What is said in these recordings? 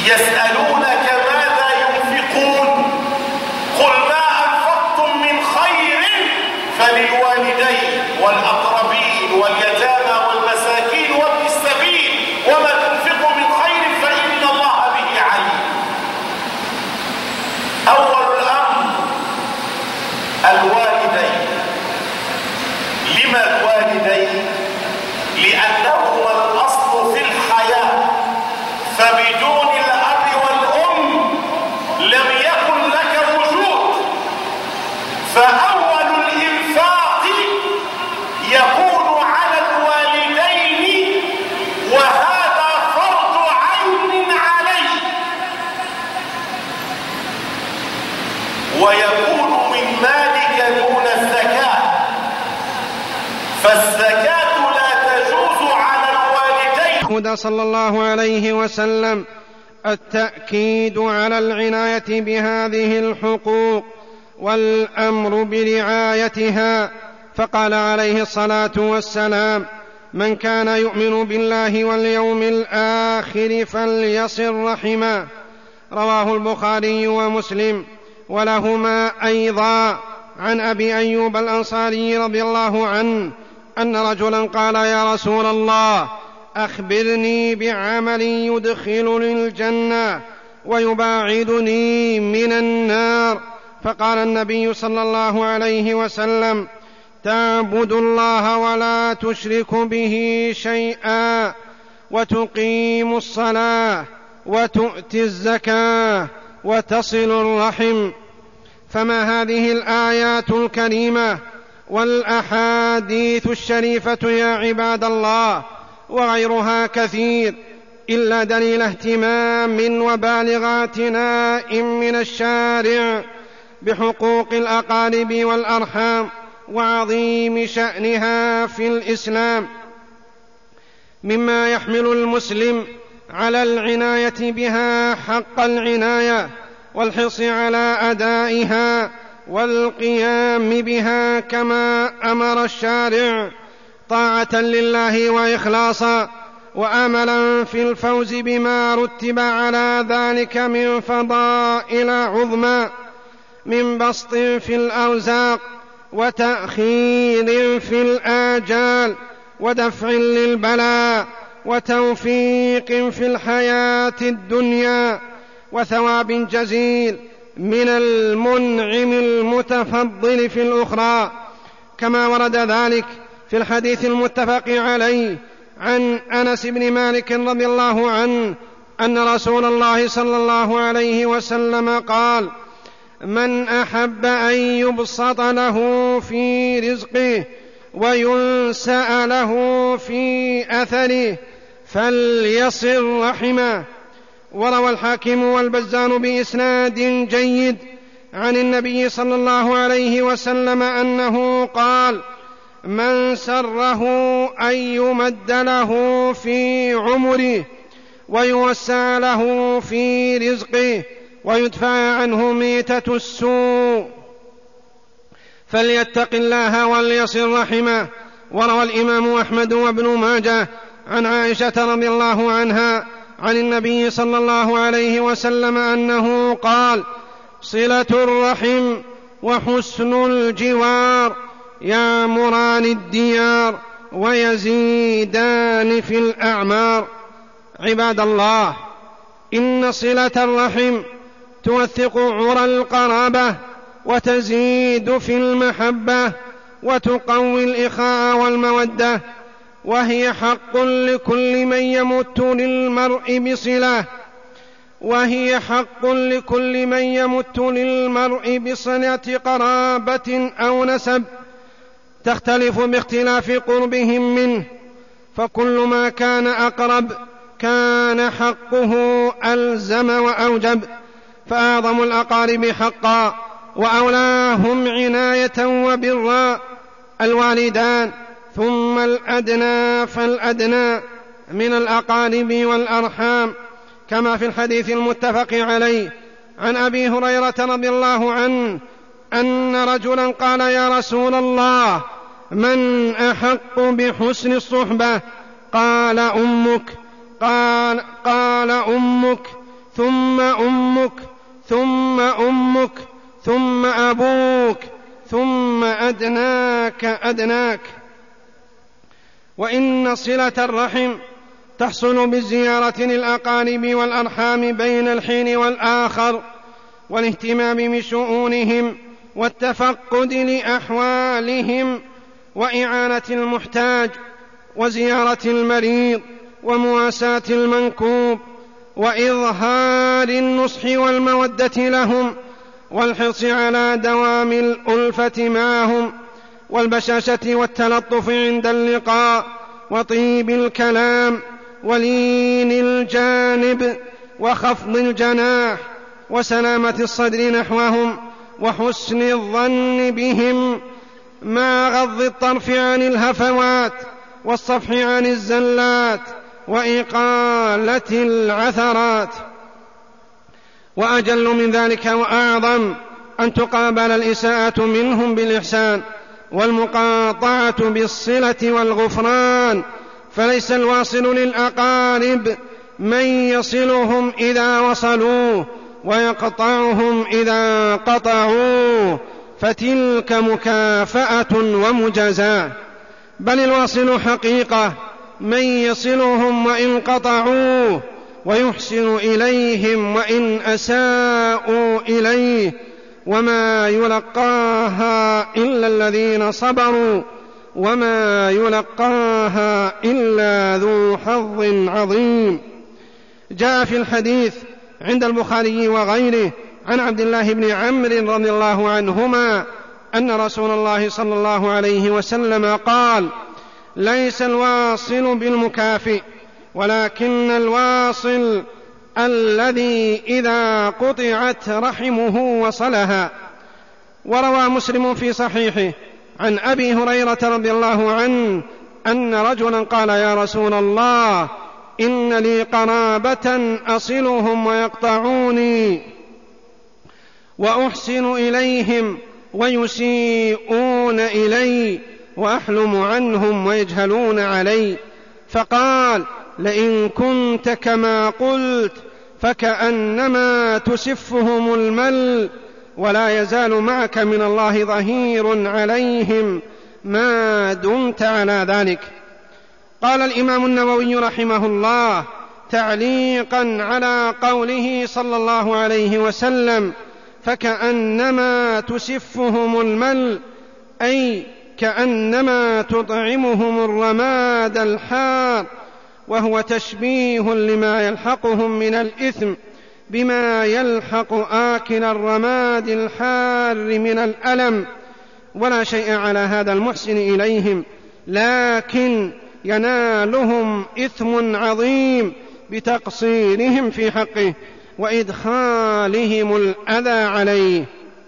يسألونك ماذا ينفقون قل ما أنفقتم من خير فللوالدين والأقربين واليتامى والمساكين وابن السبيل وما تنفقوا من خير فإن الله به عليم. أول الأمر الوالدين. لما الوالدين؟ لأنهما الأصل في الحياة، فبدون الأب والأم لم يكن لك وجود. فأول الإنفاق يكون على الوالدين، وهذا فرض عين عليه، ويكون من مالك دون الزكاة، فالزكاة لا تجوز على الوالدين. صلى الله عليه وسلم التأكيد على العناية بهذه الحقوق والأمر برعايتها، فقال عليه الصلاة والسلام: من كان يؤمن بالله واليوم الآخر فليصل رحمه. رواه البخاري ومسلم. ولهما أيضا عن أبي أيوب الأنصاري رضي الله عنه أن رجلا قال: يا رسول الله، أخبرني بعمل يدخلني الجنة ويباعدني من النار. فقال النبي صلى الله عليه وسلم: تعبد الله ولا تشرك به شيئا، وتقيم الصلاة، وتؤتي الزكاة، وتصل الرحم. فما هذه الآيات الكريمة والأحاديث الشريفة يا عباد الله وغيرها كثير إلا دليل اهتمام وبالغ اعتناء من الشارع بحقوق الأقارب والأرحام وعظيم شأنها في الإسلام، مما يحمل المسلم على العناية بها حق العناية والحرص على أدائها والقيام بها كما أمر الشارع، طاعة لله وإخلاصا، وأملا في الفوز بما رتب على ذلك من فضائل عظمى، من بسط في الأرزاق، وتأخير في الآجال، ودفع للبلاء، وتوفيق في الحياة الدنيا، وثواب جزيل من المنعم المتفضل في الأخرى، كما ورد ذلك في الحديث المتفق عليه عن أنس بن مالك رضي الله عنه أن رسول الله صلى الله عليه وسلم قال: من أحب أن يبسط له في رزقه وينسأ له في أثره فليصل رحمه. وروى الحاكم والبزار بإسناد جيد عن النبي صلى الله عليه وسلم أنه قال: من سره أن يمد له في عمره ويوسع له في رزقه ويدفع عنه ميتة السوء فليتق الله وليصل رحمه. وروى الإمام أحمد وابن ماجه عن عائشة رضي الله عنها عن النبي صلى الله عليه وسلم أنه قال: صلة الرحم وحسن الجوار يعمران الديار ويزيدان في الأعمار. عباد الله، إن صلة الرحم توثق عرى القرابة وتزيد في المحبة وتقوي الإخاء والمودة، وهي حق لكل من يمت للمرء بصلة قرابة أو نسب، تختلف باختلاف قربهم منه، فكل ما كان أقرب كان حقه ألزم وأوجب، فأعظم الأقارب حقا وأولاهم عناية وبرا الوالدان، ثم الأدنى فالأدنى من الأقارب والأرحام، كما في الحديث المتفق عليه عن أبي هريرة رضي الله عنه أن رجلا قال: يا رسول الله، من أحق بحسن الصحبة؟ قال أمك. ثم أمك ثم أمك ثم أبوك ثم أدناك. وإن صلة الرحم تحصل بالزيارة للأقارب والأرحام بين الحين والآخر، والاهتمام بشؤونهم والتفقد لأحوالهم، وإعانة المحتاج، وزيارة المريض، ومواساة المنكوب، وإظهار النصح والمودة لهم، والحرص على دوام الألفة معهم، والبشاشة والتلطف عند اللقاء، وطيب الكلام، ولين الجانب، وخفض الجناح، وسلامة الصدر نحوهم، وحسن الظن بهم، مع غض الطرف عن الهفوات، والصفح عن الزلات، وإقالة العثرات. وأجل من ذلك وأعظم أن تقابل الإساءة منهم بالإحسان، والمقاطعة بالصلة والغفران، فليس الواصل للأقارب من يصلهم إذا وصلوه ويقطعهم إذا قطعوه، فتلك مكافأة ومجازاة، بل الواصل حقيقة من يصلهم وإن قطعوه، ويحسن إليهم وإن أساءوا إليه، وما يلقاها إلا الذين صبروا، وما يلقاها إلا ذو حظ عظيم. جاء في الحديث عند البخاري وغيره عن عبد الله بن عمرو رضي الله عنهما أن رسول الله صلى الله عليه وسلم قال: ليس الواصل بالمكافئ، ولكن الواصل الذي إذا قطعت رحمه وصلها. وروى مسلم في صحيحه عن أبي هريرة رضي الله عنه أن رجلا قال: يا رسول الله، إن لي قرابة أصلهم ويقطعوني، وأحسن إليهم ويسيئون إلي، وأحلم عنهم ويجهلون علي. فقال: لئن كنت كما قلت فكأنما تسفهم المل، ولا يزال معك من الله ظهير عليهم ما دمت على ذلك. قال الإمام النووي رحمه الله تعليقا على قوله صلى الله عليه وسلم: فكأنما تسفهم المل، أي كأنما تطعمهم الرماد الحار، وهو تشبيه لما يلحقهم من الإثم بما يلحق آكل الرماد الحار من الألم. ولا شيء على هذا المحسن إليهم، لكن ينالهم إثم عظيم بتقصيرهم في حقه وإدخالهم الأذى عليه.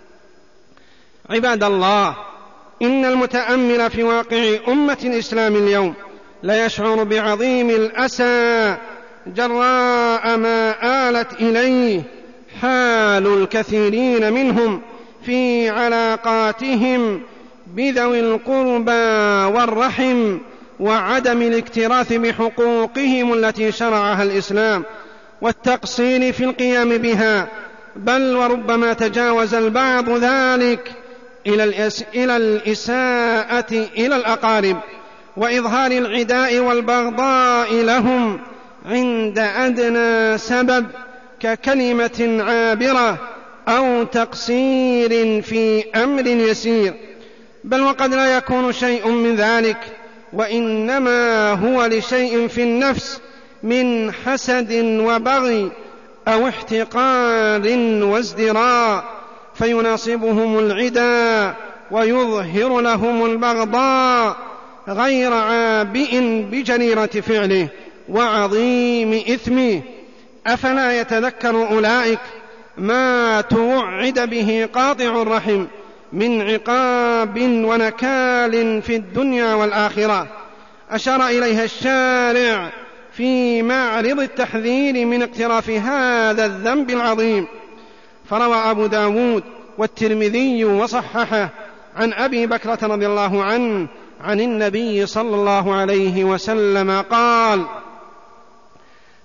عباد الله، إن المتأمل في واقع أمة الإسلام اليوم لا يشعر بعظيم الأسى جراء ما آلت إليه حال الكثيرين منهم في علاقاتهم بذوي القربى والرحم، وعدم الاكتراث بحقوقهم التي شرعها الإسلام، والتقصير في القيام بها، بل وربما تجاوز البعض ذلك إلى الإساءة إلى الأقارب، وإظهار العداء والبغضاء لهم عند أدنى سبب ككلمة عابرة أو تقصير في أمر يسير، بل وقد لا يكون شيء من ذلك، وإنما هو لشيء في النفس من حسد وبغي أو احتقار وازدراء، فيناصبهم العدا ويظهر لهم البغضاء، غير عابئ بجريرة فعله وعظيم إثمه. أفلا يتذكر أولئك ما توعد به قاطع الرحم من عقاب ونكال في الدنيا والآخرة؟ أشار إليها الشارع في معرض التحذير من اقتراف هذا الذنب العظيم. فروى أبو داود والترمذي وصححه عن أبي بكرة رضي الله عنه عن النبي صلى الله عليه وسلم قال: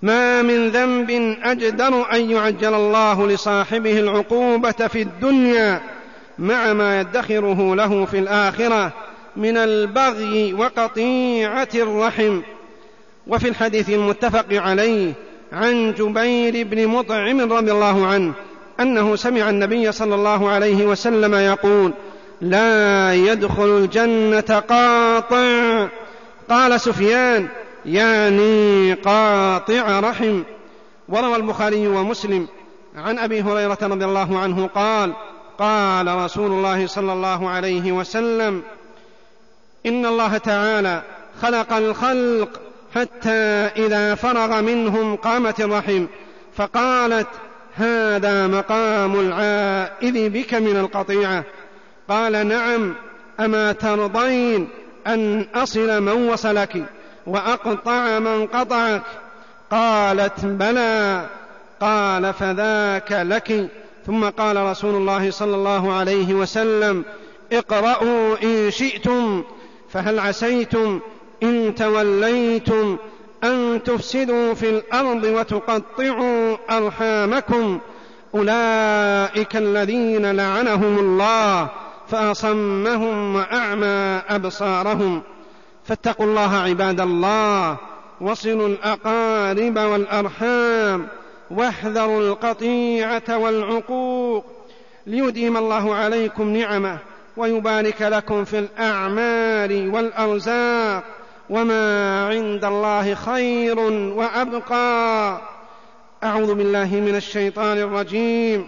ما من ذنب أجدر أن يعجل الله لصاحبه العقوبة في الدنيا مع ما يدخره له في الآخرة من البغي وقطيعة الرحم. وفي الحديث المتفق عليه عن جبير بن مطعم رضي الله عنه أنه سمع النبي صلى الله عليه وسلم يقول: لا يدخل الجنة قاطع. قال سفيان: يعني قاطع رحم. وروى البخاري ومسلم عن أبي هريرة رضي الله عنه قال: قال رسول الله صلى الله عليه وسلم: إن الله تعالى خلق الخلق حتى إذا فرغ منهم قامت الرحم فقالت: هذا مقام العائذ بك من القطيعة. قال: نعم، أما ترضين أن أصل من وصلك وأقطع من قطعك؟ قالت: بلى. قال: فذاك لك. ثم قال رسول الله صلى الله عليه وسلم: اقرأوا إن شئتم، فهل عسيتم إن توليتم أن تفسدوا في الأرض وتقطعوا أرحامكم؟ أولئك الذين لعنهم الله فأصمهم وأعمى أبصارهم. فاتقوا الله عباد الله، وصلوا الأقارب والأرحام، واحذروا القطيعة والعقوق، ليديم الله عليكم نعمه ويبارك لكم في الأعمال والأرزاق، وما عند الله خير وأبقى. أعوذ بالله من الشيطان الرجيم.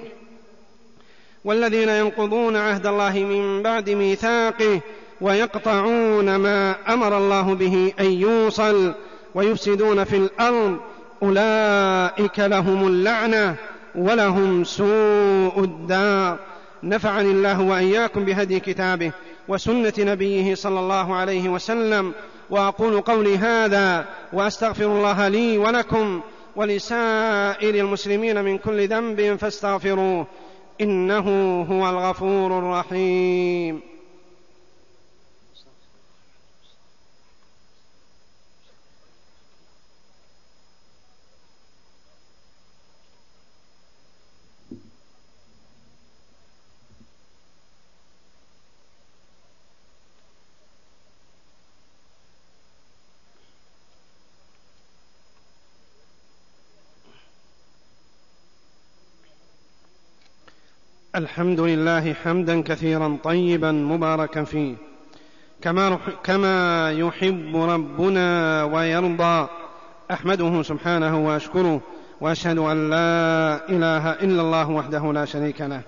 والذين ينقضون عهد الله من بعد ميثاقه ويقطعون ما أمر الله به أن يوصل ويفسدون في الأرض أولئك لهم اللعنة ولهم سوء الدار. نفعني الله وإياكم بهدي كتابه وسنة نبيه صلى الله عليه وسلم. وأقول قولي هذا وأستغفر الله لي ولكم ولسائر المسلمين من كل ذنب فاستغفروه، إنه هو الغفور الرحيم. الحمد لله حمدا كثيرا طيبا مباركا فيه كما يحب ربنا ويرضى. أحمده سبحانه وأشكره، وأشهد أن لا إله إلا الله وحده لا شريك له،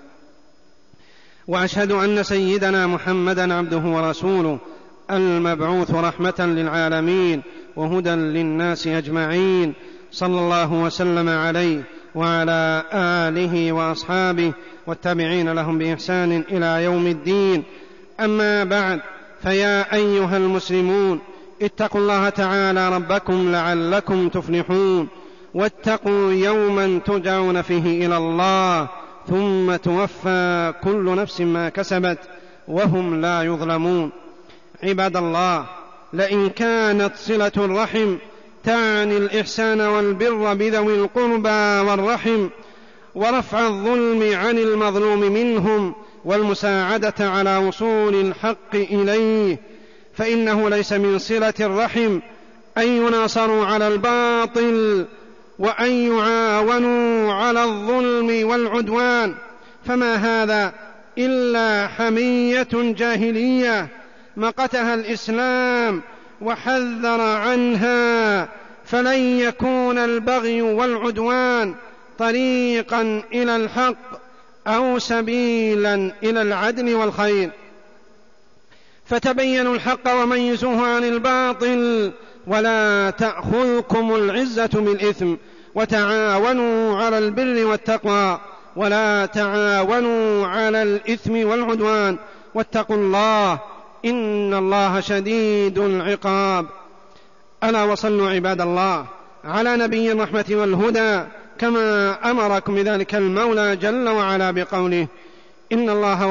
وأشهد أن سيدنا محمدا عبده ورسوله المبعوث رحمة للعالمين وهدى للناس أجمعين، صلى الله وسلم عليه وعلى آله وأصحابه والتابعين لهم بإحسان إلى يوم الدين. أما بعد، فيا أيها المسلمون، اتقوا الله تعالى ربكم لعلكم تفلحون، واتقوا يوما ترجعون فيه إلى الله ثم توفى كل نفس ما كسبت وهم لا يظلمون. عباد الله، لئن كانت صلة الرحم تعني الإحسان والبر بذوي القربى والرحم ورفع الظلم عن المظلوم منهم والمساعدة على وصول الحق إليه، فإنه ليس من صلة الرحم أن يناصروا على الباطل وأن يعاونوا على الظلم والعدوان، فما هذا إلا حمية جاهلية مقتها الإسلام وحذر عنها. فلن يكون البغي والعدوان طريقا إلى الحق أو سبيلا إلى العدل والخير، فتبينوا الحق وميزوه عن الباطل، ولا تأخذكم العزة بالإثم، وتعاونوا على البر والتقوى، ولا تعاونوا على الإثم والعدوان، واتقوا الله إن الله شديد العقاب. ألا وصلوا عباد الله على نبي الرحمة والهدى كما أمركم بذلك المولى جل وعلا بقوله: إن الله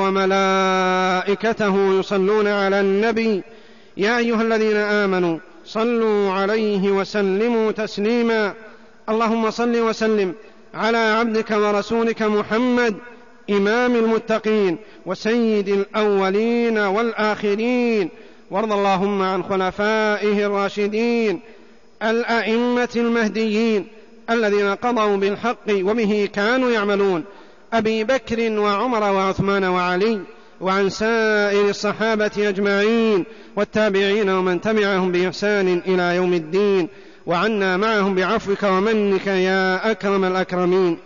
وملائكته يصلون على النبي يا أيها الذين آمنوا صلوا عليه وسلموا تسليما. اللهم صل وسلم على عبدك ورسولك محمد إمام المتقين وسيد الأولين والآخرين، وارض اللهم عن خلفائه الراشدين الأئمة المهديين الذين قضوا بالحق وبه كانوا يعملون، أبي بكر وعمر وعثمان وعلي، وعن سائر الصحابة أجمعين والتابعين ومن تبعهم بإحسان إلى يوم الدين، وعنا معهم بعفوك ومنك يا أكرم الأكرمين.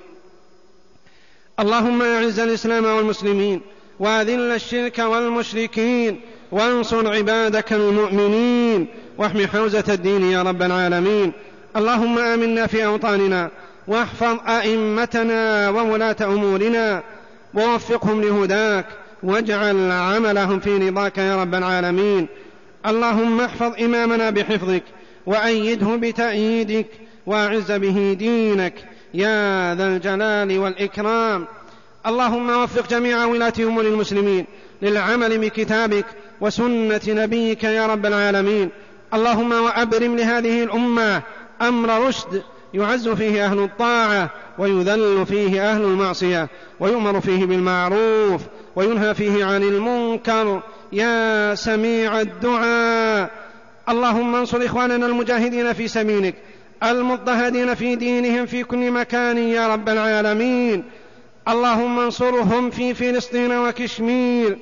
اللهم أعز الإسلام والمسلمين وأذل الشرك والمشركين وانصر عبادك المؤمنين واحم حوزة الدين يا رب العالمين. اللهم آمنا في أوطاننا واحفظ أئمتنا وولاة أمورنا ووفقهم لهداك واجعل عملهم في رضاك يا رب العالمين. اللهم احفظ إمامنا بحفظك وأيده بتأييدك وأعز به دينك يا ذا الجلال والإكرام. اللهم وفق جميع ولاة أمور المسلمين للعمل بكتابك وسنة نبيك يا رب العالمين. اللهم وأبرم لهذه الأمة أمر رشد يعز فيه أهل الطاعة ويذل فيه أهل المعصية، ويؤمر فيه بالمعروف وينهى فيه عن المنكر يا سميع الدعاء. اللهم انصر إخواننا المجاهدين في سبيلك المضطهدين في دينهم في كل مكان يا رب العالمين. اللهم انصرهم في فلسطين وكشمير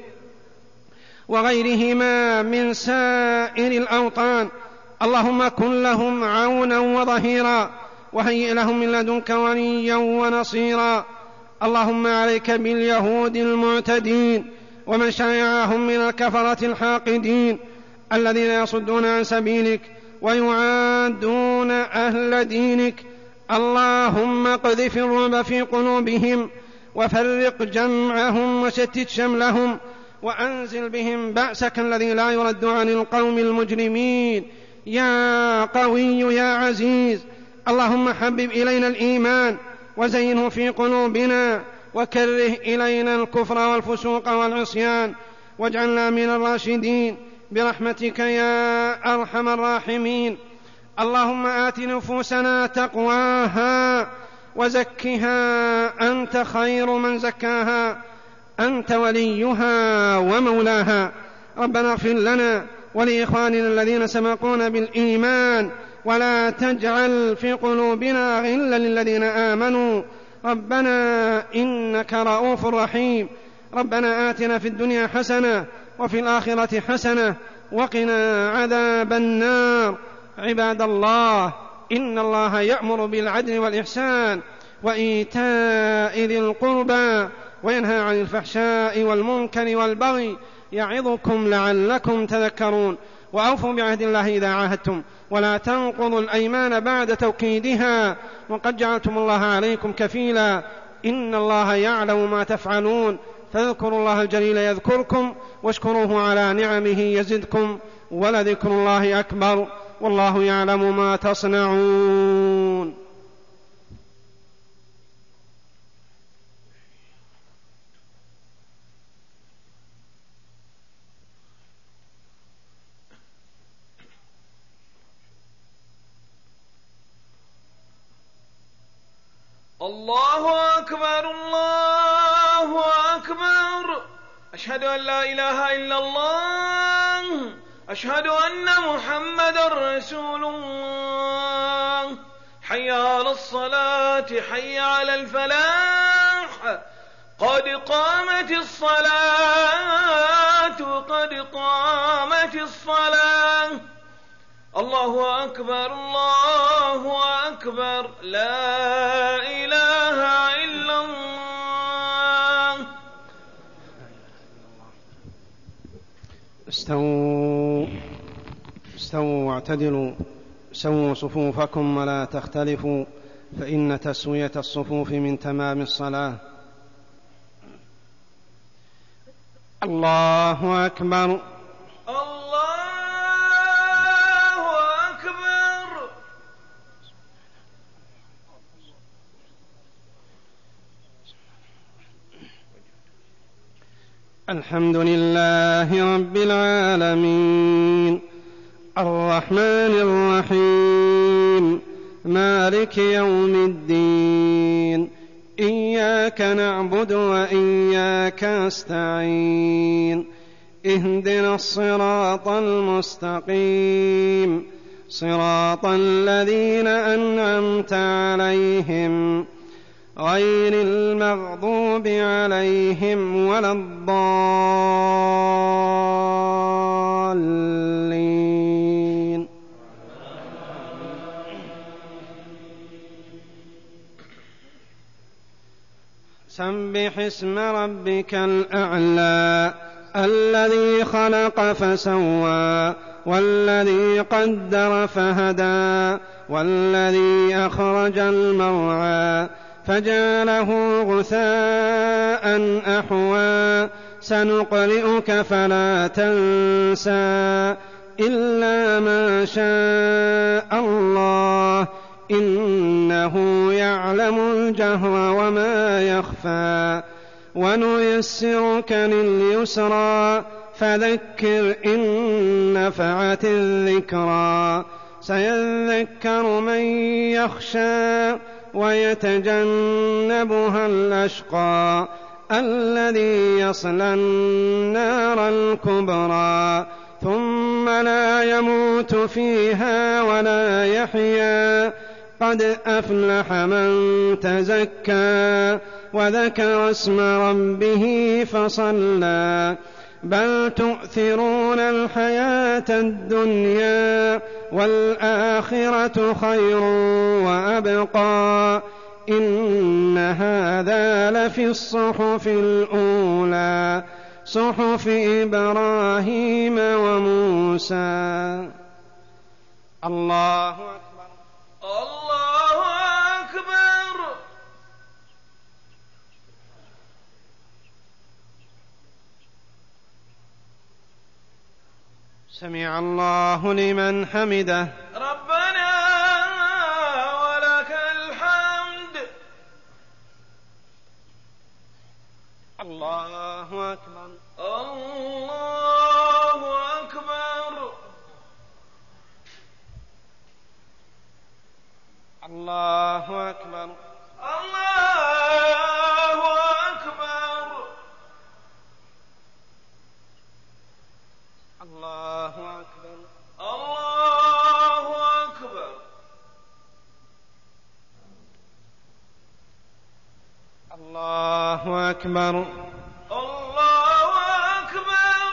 وغيرهما من سائر الأوطان. اللهم كن لهم عونا وظهيرا وهيئ لهم من لدنك وليا ونصيرا. اللهم عليك باليهود المعتدين ومن شايعهم من الكفرة الحاقدين الذين يصدون عن سبيلك ويعادون أهل دينك. اللهم اقذف الرعب في قلوبهم وفرق جمعهم وشتت شملهم وأنزل بهم بأسك الذي لا يرد عن القوم المجرمين يا قوي يا عزيز. اللهم حبب إلينا الإيمان وزينه في قلوبنا وكره إلينا الكفر والفسوق والعصيان واجعلنا من الراشدين برحمتك يا أرحم الراحمين. اللهم آت نفوسنا تقواها وزكها أنت خير من زكاها أنت وليها ومولاها. ربنا اغفر لنا ولإخواننا الذين سبقونا بالإيمان ولا تجعل في قلوبنا غلا للذين آمنوا ربنا إنك رؤوف رحيم. ربنا آتنا في الدنيا حسنة وفي الآخرة حسنة وقنا عذاب النار. عباد الله، إن الله يأمر بالعدل والإحسان وإيتاء ذي القربى وينهى عن الفحشاء والمنكر والبغي يعظكم لعلكم تذكرون. وأوفوا بعهد الله إذا عاهدتم ولا تنقضوا الأيمان بعد توكيدها وقد جعلتم الله عليكم كفيلا إن الله يعلم ما تفعلون. فاذكروا الله الجليل يذكركم واشكروه على نعمه يزدكم ولذكر الله أكبر والله يعلم ما تصنعون. الله أكبر الله أكبر. أشهد أن لا إله إلا الله. أشهد أن محمدًا رسول الله. حي على الصلاة حي على الفلاح. قد قامت الصلاة قد قامت الصلاة. الله أكبر الله أكبر. لا إله إلا الله. استووا واعتدلوا سووا صفوفكم ولا تختلفوا فإن تسوية الصفوف من تمام الصلاة. الله أكبر الحمد لله رب العالمين الرحمن الرحيم مالك يوم الدين إياك نعبد وإياك نستعين اهدنا الصراط المستقيم صراط الذين أنعمت عليهم غير المغضوب عليهم ولا الضالين. سبح اسم ربك الأعلى الذي خلق فسوى والذي قدر فهدى والذي أخرج المرعى فجعله غثاء أحوى سنقرئك فلا تنسى إلا ما شاء الله إنه يعلم الجهر وما يخفى ونيسرك لليسرى فذكر إن نفعت الذكرى سيذكر من يخشى ويتجنبها الأشقى الذي يصلى النار الكبرى ثم لا يموت فيها ولا يحيا قد أفلح من تزكى وذكر اسم ربه فصلى بل تؤثرون الحياة الدنيا والآخرة خير وأبقى إن هذا لفي الصحف الأولى صحف إبراهيم وموسى. الله أكبر الله أكبر. سمع الله لمن حمده ربنا ولك الحمد. الله أكبر الله أكبر. الله أكبر الله أكبر. الله أكبر الله أكبر. الله أكبر. الله أكبر.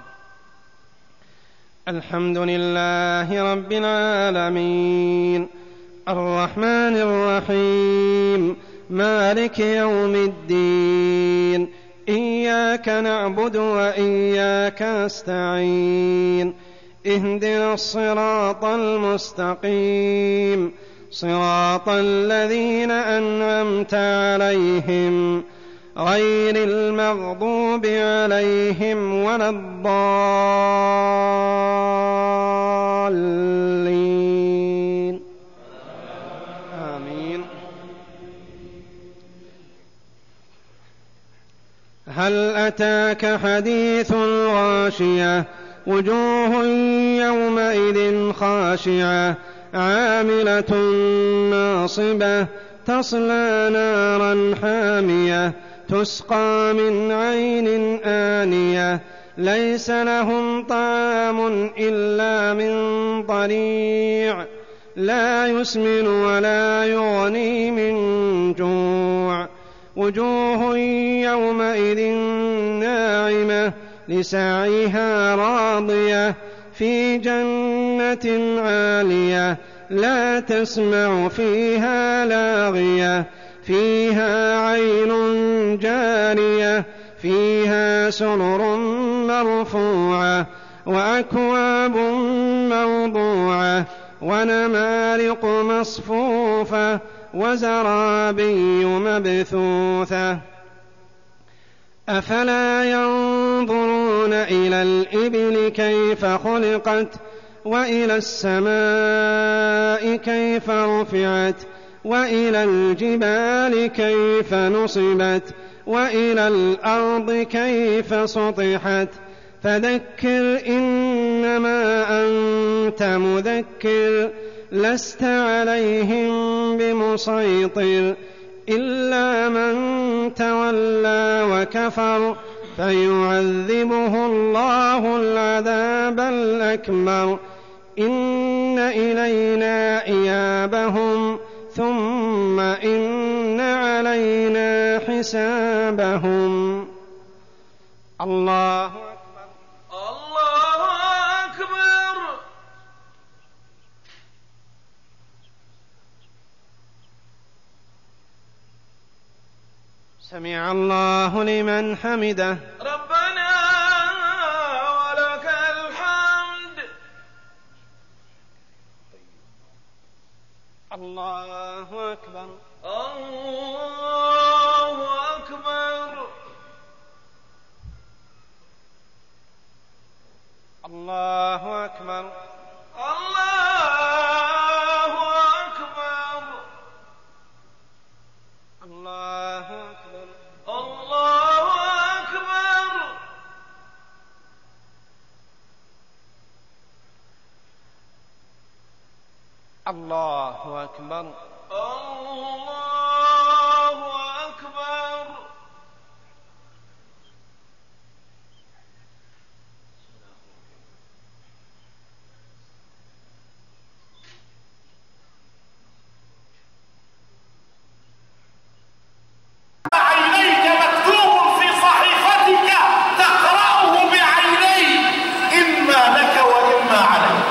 الحمد لله رب العالمين الرحمن الرحيم مالك يوم الدين إياك نعبد وإياك نستعين اهدنا الصراط المستقيم صراط الذين أنعمت عليهم غير المغضوب عليهم ولا الضالين آمين. هل أتاك حديث الغاشية وجوه يومئذ خاشعة عاملة ناصبة تصلى نارا حامية تسقى من عين آنية ليس لهم طعام إلا من ضريع لا يسمن ولا يغني من جوع وجوه يومئذ ناعمة لسعيها راضية في جنة عالية لا تسمع فيها لاغية فيها عين جارية فيها سرر مرفوعة وأكواب موضوعة ونمارق مصفوفة وزرابي مبثوثة أفلا ينظرون إلى الإبل كيف خلقت وإلى السماء كيف رفعت وإلى الجبال كيف نصبت وإلى الأرض كيف سطحت فذكر إنما أنت مذكر لست عليهم بمسيطر إلا من تولى وكفر فيعذبه الله العذاب الأكبر إن إلينا إيابهم ثم إن علينا حسابهم. الله أكبر. الله أكبر. سمع الله لمن حمده. ربنا ولك الحمد. الله أكبر. الله أكبر. الله أكبر. الله أكبر. الله أكبر. الله أكبر. الله أكبر. الله أكبر. عينيك مكتوب في صحيفتك تقرأه بعينيك إما لك وإما عليك،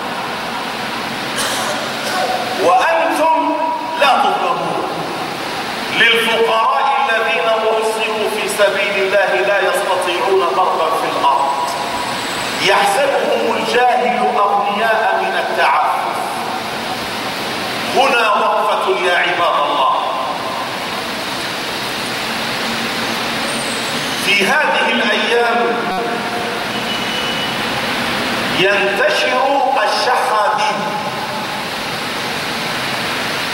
وأنتم لا تظلمون. للفقراء الذين أحصروا في سبيل الله لا يستطيعون ضربا في الأرض يحسبهم الجاهل أغنياء من التعفف. هنا وقفة يا عباد الله. في هذه الأيام ينتشر الشحادين